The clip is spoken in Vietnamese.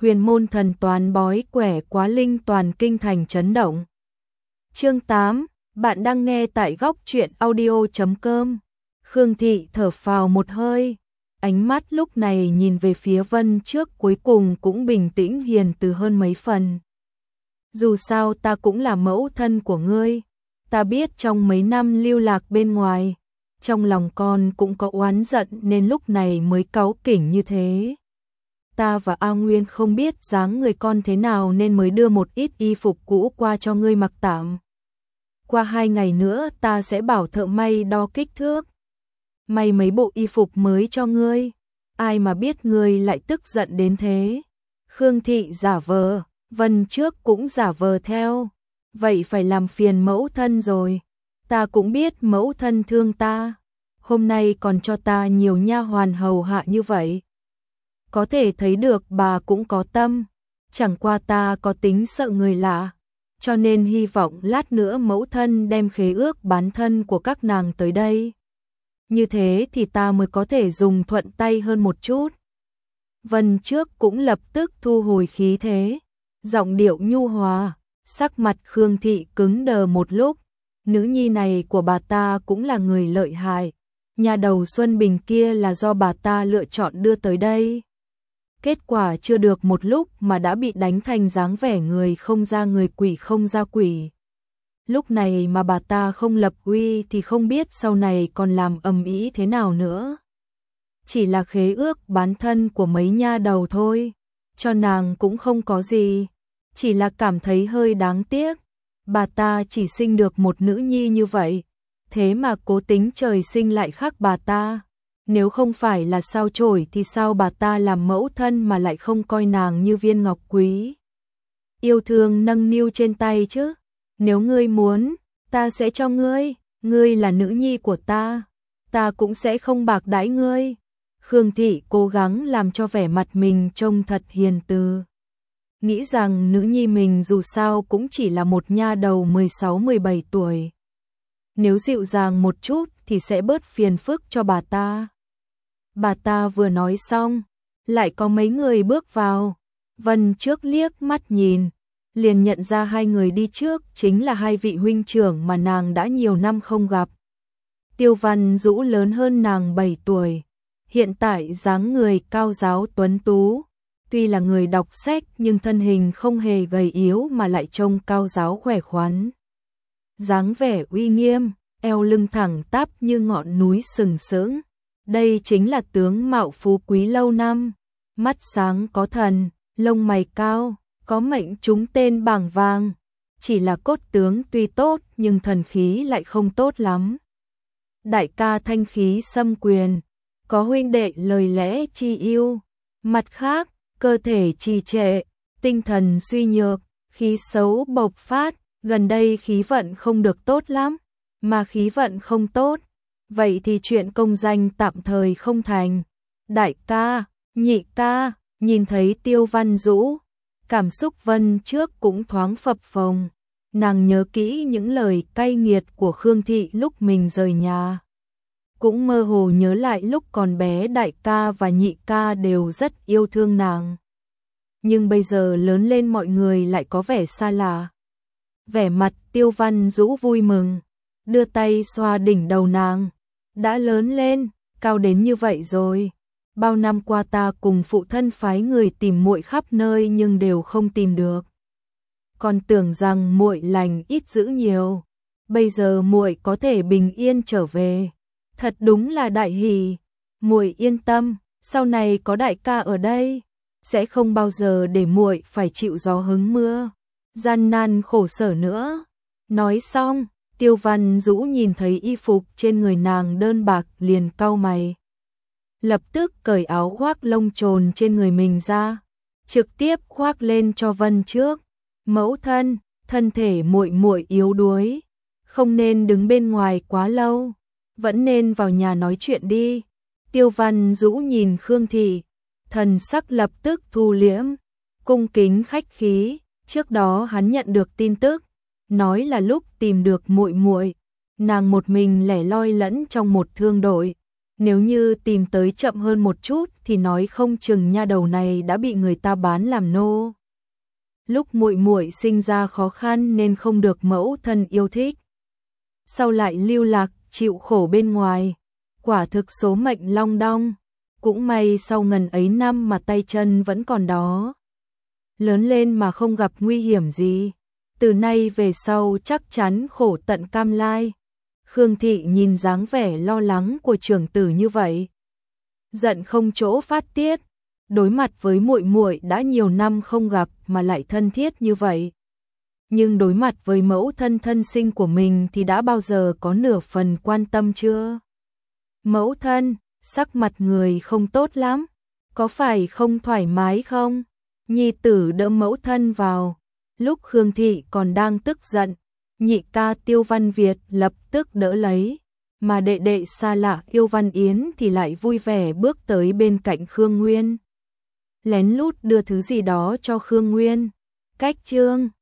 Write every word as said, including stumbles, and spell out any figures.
huyền môn thần toán bói quẻ quá linh toàn kinh thành chấn động. Chương tám, bạn đang nghe tại góc truyện audio chấm com. Khương Thị thở phào một hơi, ánh mắt lúc này nhìn về phía Vân Trước cuối cùng cũng bình tĩnh hiền từ hơn mấy phần. Dù sao ta cũng là mẫu thân của ngươi, ta biết trong mấy năm lưu lạc bên ngoài, trong lòng con cũng có oán giận nên lúc này mới cáu kỉnh như thế. Ta và A Nguyên không biết dáng người con thế nào nên mới đưa một ít y phục cũ qua cho ngươi mặc tạm. Qua hai ngày nữa ta sẽ bảo thợ may đo kích thước, may mấy bộ y phục mới cho ngươi. Ai mà biết ngươi lại tức giận đến thế. Khương Thị giả vờ, Vân Trước cũng giả vờ theo. Vậy phải làm phiền mẫu thân rồi. Ta cũng biết mẫu thân thương ta, hôm nay còn cho ta nhiều nha hoàn hầu hạ như vậy. Có thể thấy được bà cũng có tâm, chẳng qua ta có tính sợ người lạ, cho nên hy vọng lát nữa mẫu thân đem khế ước bán thân của các nàng tới đây. Như thế thì ta mới có thể dùng thuận tay hơn một chút. Vân Trước cũng lập tức thu hồi khí thế, giọng điệu nhu hòa, sắc mặt Khương Thị cứng đờ một lúc. Nữ nhi này của bà ta cũng là người lợi hại, nhà đầu Xuân Bình kia là do bà ta lựa chọn đưa tới đây. Kết quả chưa được một lúc mà đã bị đánh thành dáng vẻ người không ra người quỷ không ra quỷ. Lúc này mà bà ta không lập uy thì không biết sau này còn làm ầm ĩ thế nào nữa. Chỉ là khế ước bán thân của mấy nha đầu thôi, cho nàng cũng không có gì, chỉ là cảm thấy hơi đáng tiếc. Bà ta chỉ sinh được một nữ nhi như vậy, thế mà cố tính trời sinh lại khác bà ta. Nếu không phải là sao chổi thì sao bà ta làm mẫu thân mà lại không coi nàng như viên ngọc quý yêu thương nâng niu trên tay chứ. Nếu ngươi muốn, ta sẽ cho ngươi, ngươi là nữ nhi của ta, ta cũng sẽ không bạc đãi ngươi. Khương Thị cố gắng làm cho vẻ mặt mình trông thật hiền từ. Nghĩ rằng nữ nhi mình dù sao cũng chỉ là một nha đầu mười sáu mười bảy tuổi. Nếu dịu dàng một chút thì sẽ bớt phiền phức cho bà ta. Bà ta vừa nói xong, lại có mấy người bước vào. Vân Trước liếc mắt nhìn, liền nhận ra hai người đi trước chính là hai vị huynh trưởng mà nàng đã nhiều năm không gặp. Tiêu Văn Dũ lớn hơn nàng bảy tuổi, hiện tại dáng người cao ráo tuấn tú. Tuy là người đọc sách nhưng thân hình không hề gầy yếu mà lại trông cao ráo khỏe khoắn. Dáng vẻ uy nghiêm, eo lưng thẳng tắp như ngọn núi sừng sững. Đây chính là tướng mạo phú quý lâu năm, mắt sáng có thần, lông mày cao, có mệnh trúng tên bảng vàng. Chỉ là cốt tướng tuy tốt nhưng thần khí lại không tốt lắm. Đại ca thanh khí xâm quyền, có huynh đệ lời lẽ chi yêu. Mặt khác, cơ thể trì trệ, tinh thần suy nhược, khí xấu bộc phát. Gần đây khí vận không được tốt lắm, mà khí vận không tốt, vậy thì chuyện công danh tạm thời không thành. Đại ca, nhị ca, nhìn thấy Tiêu Văn Dũ, cảm xúc Vân Trước cũng thoáng phập phồng. Nàng nhớ kỹ những lời cay nghiệt của Khương Thị lúc mình rời nhà. Cũng mơ hồ nhớ lại lúc còn bé đại ca và nhị ca đều rất yêu thương nàng. Nhưng bây giờ lớn lên mọi người lại có vẻ xa lạ. Vẻ mặt Tiêu Văn Dũ vui mừng, đưa tay xoa đỉnh đầu nàng. Đã lớn lên, cao đến như vậy rồi. Bao năm qua ta cùng phụ thân phái người tìm muội khắp nơi nhưng đều không tìm được. Còn tưởng rằng muội lành ít dữ nhiều, bây giờ muội có thể bình yên trở về, thật đúng là đại hỷ. Muội yên tâm, sau này có đại ca ở đây, sẽ không bao giờ để muội phải chịu gió hứng mưa, gian nan khổ sở nữa. Nói xong, Tiêu Văn Dũ nhìn thấy y phục trên người nàng đơn bạc liền cau mày. Lập tức cởi áo khoác lông trồn trên người mình ra, trực tiếp khoác lên cho Vân Trước. Mẫu thân, thân thể muội muội yếu đuối, không nên đứng bên ngoài quá lâu, vẫn nên vào nhà nói chuyện đi. Tiêu Văn Dũ nhìn Khương Thị, thần sắc lập tức thu liễm, cung kính khách khí. Trước đó hắn nhận được tin tức, nói là lúc tìm được muội muội, nàng một mình lẻ loi lẫn trong một thương đội, Nếu như tìm tới chậm hơn một chút thì nói không chừng nha đầu này đã bị người ta bán làm nô. Lúc muội muội sinh ra khó khăn nên không được mẫu thân yêu thích. Sau lại lưu lạc, chịu khổ bên ngoài, quả thực số mệnh long đong. Cũng may sau ngần ấy năm mà tay chân vẫn còn đó. Lớn lên mà không gặp nguy hiểm gì. Từ nay về sau chắc chắn khổ tận cam lai. Khương Thị nhìn dáng vẻ lo lắng của trưởng tử như vậy, giận không chỗ phát tiết. Đối mặt với muội muội đã nhiều năm không gặp mà lại thân thiết như vậy, nhưng đối mặt với mẫu thân thân sinh của mình thì đã bao giờ có nửa phần quan tâm chưa? Mẫu thân, sắc mặt người không tốt lắm, có phải không thoải mái không? Nhi tử đỡ mẫu thân vào. Lúc Khương Thị còn đang tức giận, nhị ca Tiêu Văn Việt lập tức đỡ lấy, mà đệ đệ xa lạ Tiêu Văn Yến thì lại vui vẻ bước tới bên cạnh Khương Nguyên. Lén lút đưa thứ gì đó cho Khương Nguyên. Cách Trương